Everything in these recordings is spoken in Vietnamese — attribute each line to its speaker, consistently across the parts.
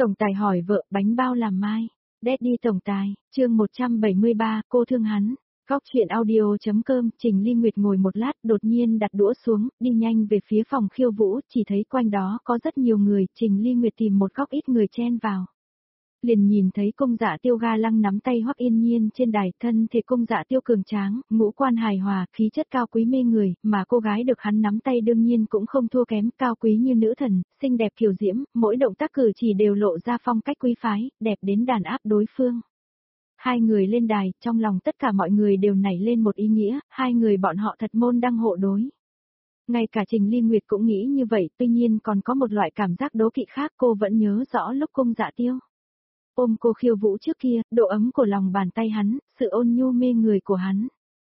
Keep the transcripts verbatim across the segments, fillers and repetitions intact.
Speaker 1: Tổng tài hỏi vợ, bánh bao làm mai. Daddy tổng tài, chương một trăm bảy mươi ba, cô thương hắn. Góc chuyện audio.com, Trình Ly Nguyệt ngồi một lát, đột nhiên đặt đũa xuống, đi nhanh về phía phòng khiêu vũ, chỉ thấy quanh đó có rất nhiều người, Trình Ly Nguyệt tìm một góc ít người chen vào. Liền nhìn thấy Cung Dạ Tiêu ga lăng nắm tay Hoắc Yên Nhiên trên đài, thân thể Cung Dạ Tiêu cường tráng, ngũ quan hài hòa, khí chất cao quý mê người, mà cô gái được hắn nắm tay đương nhiên cũng không thua kém, cao quý như nữ thần, xinh đẹp kiều diễm, mỗi động tác cử chỉ đều lộ ra phong cách quý phái, đẹp đến đàn áp đối phương. Hai người lên đài, trong lòng tất cả mọi người đều nảy lên một ý nghĩa, hai người bọn họ thật môn đăng hộ đối. Ngay cả Trình Ly Nguyệt cũng nghĩ như vậy, tuy nhiên còn có một loại cảm giác đố kỵ khác, cô vẫn nhớ rõ lúc Cung Dạ Tiêu ôm cô khiêu vũ trước kia, độ ấm của lòng bàn tay hắn, sự ôn nhu mê người của hắn.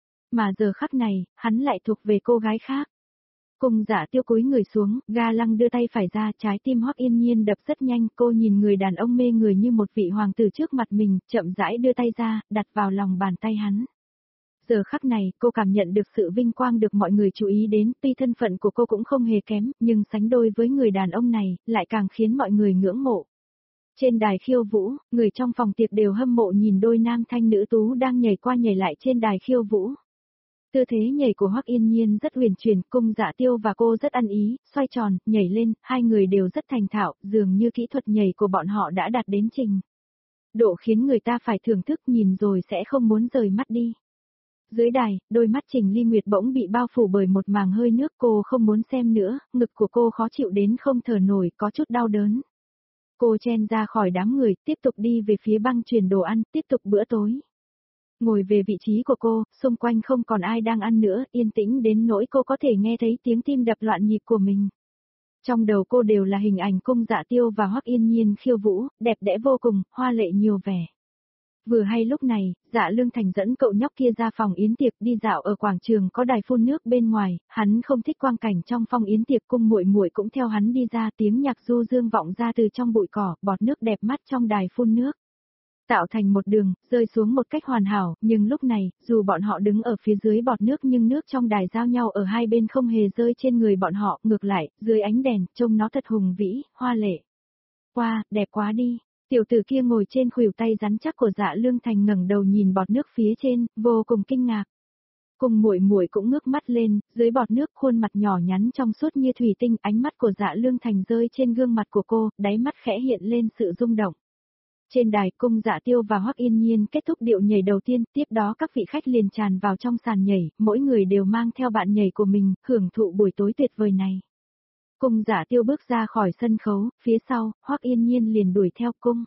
Speaker 1: Mà giờ khắc này, hắn lại thuộc về cô gái khác. Cung Dạ Tiêu cúi người xuống, ga lăng đưa tay phải ra, trái tim Hoắc Yên Nhiên đập rất nhanh, cô nhìn người đàn ông mê người như một vị hoàng tử trước mặt mình, chậm rãi đưa tay ra, đặt vào lòng bàn tay hắn. Giờ khắc này, cô cảm nhận được sự vinh quang được mọi người chú ý đến, tuy thân phận của cô cũng không hề kém, nhưng sánh đôi với người đàn ông này, lại càng khiến mọi người ngưỡng mộ. Trên đài khiêu vũ, người trong phòng tiệc đều hâm mộ nhìn đôi nam thanh nữ tú đang nhảy qua nhảy lại trên đài khiêu vũ. Tư thế nhảy của Hoắc Yên Nhiên rất huyền chuyển, Cung Dạ Tiêu và cô rất ăn ý, xoay tròn, nhảy lên, hai người đều rất thành thạo, dường như kỹ thuật nhảy của bọn họ đã đạt đến trình độ khiến người ta phải thưởng thức, nhìn rồi sẽ không muốn rời mắt đi. Dưới đài, đôi mắt Trình Ly Nguyệt bỗng bị bao phủ bởi một màng hơi nước, cô không muốn xem nữa, ngực của cô khó chịu đến không thở nổi, có chút đau đớn. Cô chen ra khỏi đám người, tiếp tục đi về phía băng chuyền đồ ăn, tiếp tục bữa tối. Ngồi về vị trí của cô, xung quanh không còn ai đang ăn nữa, yên tĩnh đến nỗi cô có thể nghe thấy tiếng tim đập loạn nhịp của mình. Trong đầu cô đều là hình ảnh Cung Dạ Tiêu và Hoắc Yên Nhiên khiêu vũ, đẹp đẽ vô cùng, hoa lệ nhiều vẻ. Vừa hay lúc này, Dạ Lương Thành dẫn cậu nhóc kia ra phòng yến tiệc đi dạo ở quảng trường có đài phun nước bên ngoài, hắn không thích quang cảnh trong phòng yến tiệc, Cung muội muội cũng theo hắn đi ra, tiếng nhạc du dương vọng ra từ trong bụi cỏ, bọt nước đẹp mắt trong đài phun nước. Tạo thành một đường, rơi xuống một cách hoàn hảo, nhưng lúc này, dù bọn họ đứng ở phía dưới bọt nước nhưng nước trong đài giao nhau ở hai bên không hề rơi trên người bọn họ, ngược lại, dưới ánh đèn, trông nó thật hùng vĩ, hoa lệ. Wow, đẹp quá đi. Tiểu tử kia ngồi trên khuỷu tay rắn chắc của Dạ Lương Thành ngẩng đầu nhìn bọt nước phía trên, vô cùng kinh ngạc. Cùng muội muội cũng ngước mắt lên, dưới bọt nước khuôn mặt nhỏ nhắn trong suốt như thủy tinh, ánh mắt của Dạ Lương Thành rơi trên gương mặt của cô, đáy mắt khẽ hiện lên sự rung động. Trên đài, Cung Dạ Tiêu và Hoắc Yên Nhiên kết thúc điệu nhảy đầu tiên, tiếp đó các vị khách liền tràn vào trong sàn nhảy, mỗi người đều mang theo bạn nhảy của mình, hưởng thụ buổi tối tuyệt vời này. Cung Dạ Tiêu bước ra khỏi sân khấu, phía sau, Hoắc Yên Nhiên liền đuổi theo Cung.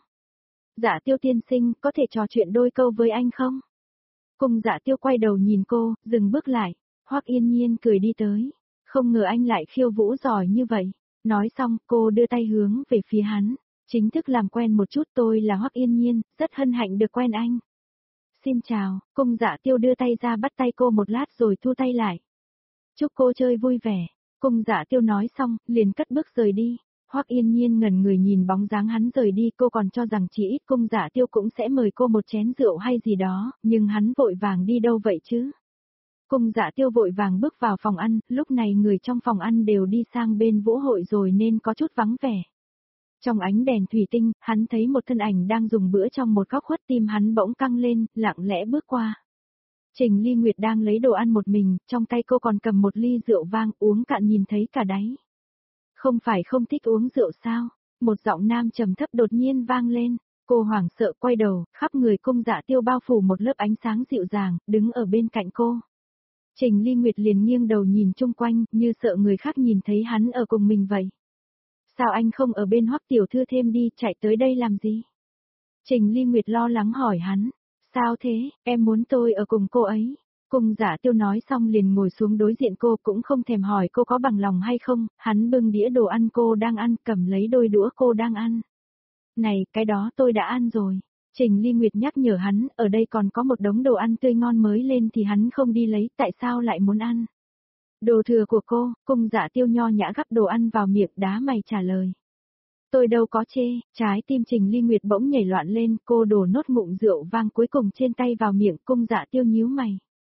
Speaker 1: Dạ Tiêu tiên sinh, có thể trò chuyện đôi câu với anh không? Cung Dạ Tiêu quay đầu nhìn cô, dừng bước lại. Hoắc Yên Nhiên cười đi tới. Không ngờ anh lại khiêu vũ giỏi như vậy. Nói xong, cô đưa tay hướng về phía hắn. Chính thức làm quen một chút, tôi là Hoắc Yên Nhiên, rất hân hạnh được quen anh. Xin chào, Cung Dạ Tiêu đưa tay ra bắt tay cô một lát rồi thu tay lại. Chúc cô chơi vui vẻ. Cung Dạ Tiêu nói xong, liền cất bước rời đi. Hoắc Yên Nhiên ngẩn người nhìn bóng dáng hắn rời đi, cô còn cho rằng chỉ ít Cung Dạ Tiêu cũng sẽ mời cô một chén rượu hay gì đó, nhưng hắn vội vàng đi đâu vậy chứ? Cung Dạ Tiêu vội vàng bước vào phòng ăn, lúc này người trong phòng ăn đều đi sang bên vũ hội rồi nên có chút vắng vẻ. Trong ánh đèn thủy tinh, hắn thấy một thân ảnh đang dùng bữa trong một góc khuất, tim hắn bỗng căng lên, lặng lẽ bước qua. Trình Ly Nguyệt đang lấy đồ ăn một mình, trong tay cô còn cầm một ly rượu vang, uống cạn nhìn thấy cả đáy. Không phải không thích uống rượu sao? Một giọng nam trầm thấp đột nhiên vang lên. Cô hoảng sợ quay đầu, khắp người Cung Dạ Tiêu bao phủ một lớp ánh sáng dịu dàng, đứng ở bên cạnh cô. Trình Ly Nguyệt liền nghiêng đầu nhìn chung quanh, như sợ người khác nhìn thấy hắn ở cùng mình vậy. Sao anh không ở bên Hoắc tiểu thư thêm đi, chạy tới đây làm gì? Trình Ly Nguyệt lo lắng hỏi hắn. Sao thế, em muốn tôi ở cùng cô ấy. Cung Dạ Tiêu nói xong liền ngồi xuống đối diện cô, cũng không thèm hỏi cô có bằng lòng hay không, hắn bưng đĩa đồ ăn cô đang ăn, cầm lấy đôi đũa cô đang ăn. Này, cái đó tôi đã ăn rồi. Trình Ly Nguyệt nhắc nhở hắn, ở đây còn có một đống đồ ăn tươi ngon mới lên thì hắn không đi lấy, tại sao lại muốn ăn? Đồ thừa của cô, Cung Dạ Tiêu nho nhã gắp đồ ăn vào miệng, đá mày trả lời. Tôi đâu có chê, trái tim Trình Ly Nguyệt bỗng nhảy loạn lên, cô đổ nốt ngụm rượu vang cuối cùng trên tay vào miệng, Cung Dạ Tiêu nhíu mày.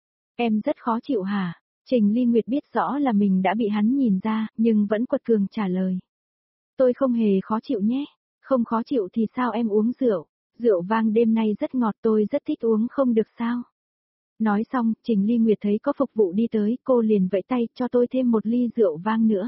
Speaker 1: Em rất khó chịu hả? Trình Ly Nguyệt biết rõ là mình đã bị hắn nhìn ra, nhưng vẫn quật cường trả lời. Tôi không hề khó chịu nhé. Không khó chịu thì sao em uống rượu, rượu vang đêm nay rất ngọt tôi rất thích uống không được sao. Nói xong, Trình Ly Nguyệt thấy có phục vụ đi tới, cô liền vẫy tay cho tôi thêm một ly rượu vang nữa.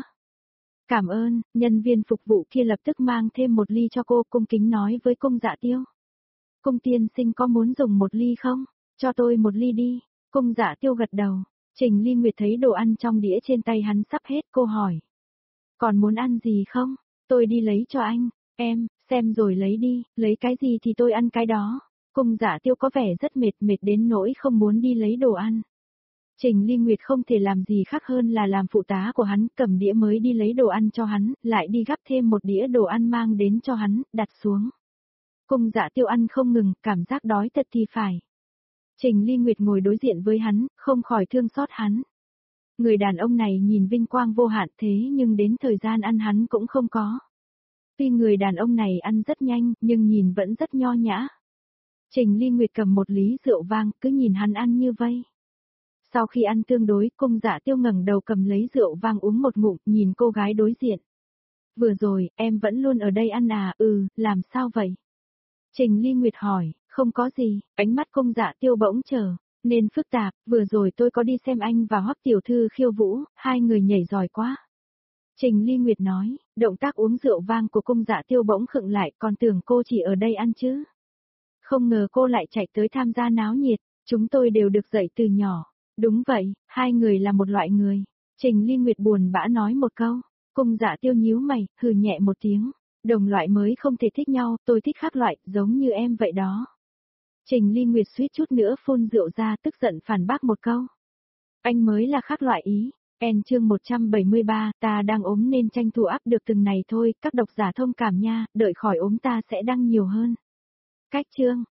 Speaker 1: Cảm ơn, nhân viên phục vụ kia lập tức mang thêm một ly cho cô, cung kính nói với Cung Dạ Tiêu. Cung tiên sinh có muốn dùng một ly không? Cho tôi một ly đi. Cung Dạ Tiêu gật đầu. Trình Ly Nguyệt thấy đồ ăn trong đĩa trên tay hắn sắp hết, cô hỏi. Còn muốn ăn gì không? Tôi đi lấy cho anh. Em, xem rồi lấy đi, lấy cái gì thì tôi ăn cái đó. Cung Dạ Tiêu có vẻ rất mệt, mệt đến nỗi không muốn đi lấy đồ ăn. Trình Ly Nguyệt không thể làm gì khác hơn là làm phụ tá của hắn, cầm đĩa mới đi lấy đồ ăn cho hắn, lại đi gắp thêm một đĩa đồ ăn mang đến cho hắn, đặt xuống. Cung Dạ Tiêu ăn không ngừng, cảm giác đói thật thì phải. Trình Ly Nguyệt ngồi đối diện với hắn, không khỏi thương xót hắn. Người đàn ông này nhìn vinh quang vô hạn thế nhưng đến thời gian ăn hắn cũng không có. Tuy người đàn ông này ăn rất nhanh, nhưng nhìn vẫn rất nho nhã. Trình Ly Nguyệt cầm một ly rượu vang, cứ nhìn hắn ăn như vây. Sau khi ăn tương đối, Cung Dạ Tiêu ngẩng đầu cầm lấy rượu vang uống một ngụm, nhìn cô gái đối diện. Vừa rồi, em vẫn luôn ở đây ăn à, ừ, làm sao vậy? Trình Ly Nguyệt hỏi, không có gì, ánh mắt Cung Dạ Tiêu bỗng trở nên phức tạp, vừa rồi tôi có đi xem anh và Hoắc tiểu thư khiêu vũ, hai người nhảy giỏi quá. Trình Ly Nguyệt nói, động tác uống rượu vang của Cung Dạ Tiêu bỗng khựng lại, còn tưởng cô chỉ ở đây ăn chứ. Không ngờ cô lại chạy tới tham gia náo nhiệt, chúng tôi đều được dạy từ nhỏ. Đúng vậy, hai người là một loại người. Trình Ly Nguyệt buồn bã nói một câu, Cung Dạ Tiêu nhíu mày, hừ nhẹ một tiếng. Đồng loại mới không thể thích nhau, tôi thích khác loại, giống như em vậy đó. Trình Ly Nguyệt suýt chút nữa phun rượu ra, tức giận phản bác một câu. Anh mới là khác loại ý. En chương một trăm bảy mươi ba, ta đang ốm nên tranh thủ áp được từng này thôi, các độc giả thông cảm nha, đợi khỏi ốm ta sẽ đăng nhiều hơn. Cách chương